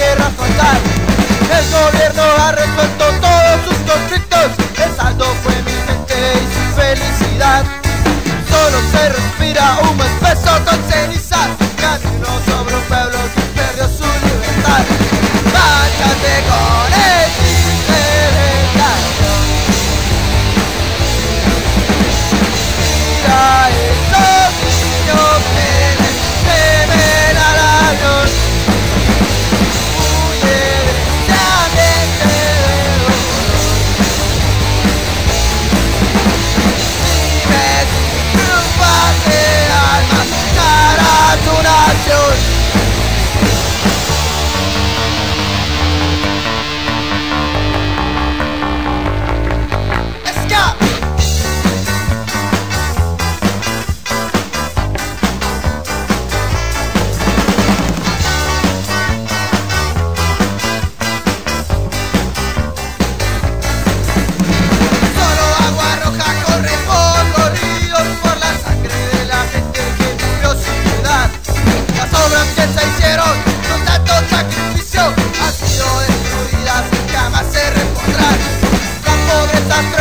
guerra frontal. El gobierno ha resuelto todos sus conflictos. El saldo fue mi gente y su felicidad. Solo se respira humo espeso con cenizas. Camino sobre un pueblo que perdió su libertad. Márchate con el timbre del cañón. Mira esos niños que le temen al avión. Huye de ese ambiente de dolor. Vive sin triunfar al matar a tu nación. Se hicieron con tanto sacrificio, han sido destruidas y jamás se repondrán. La pobreza